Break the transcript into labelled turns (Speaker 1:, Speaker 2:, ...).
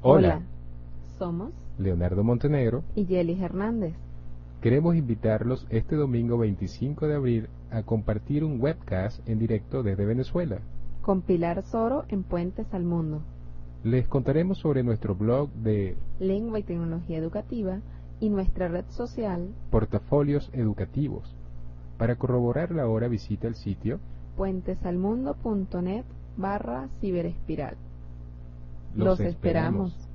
Speaker 1: Hola,
Speaker 2: somos
Speaker 1: Leonardo Montenegro.
Speaker 2: y Yelis Hernández.
Speaker 1: Queremos invitarlos este domingo 25 de abril a compartir un webcast en directo desde Venezuela.
Speaker 2: Con Pilar Soro en Puentes al Mundo.
Speaker 1: Les contaremos sobre nuestro blog de
Speaker 2: Lengua y Tecnología Educativa y nuestra red social
Speaker 1: Portafolios Educativos. Para corroborar la hora visita el sitio
Speaker 2: puentesalmundo.net/ciberespiral.
Speaker 1: Los esperamos.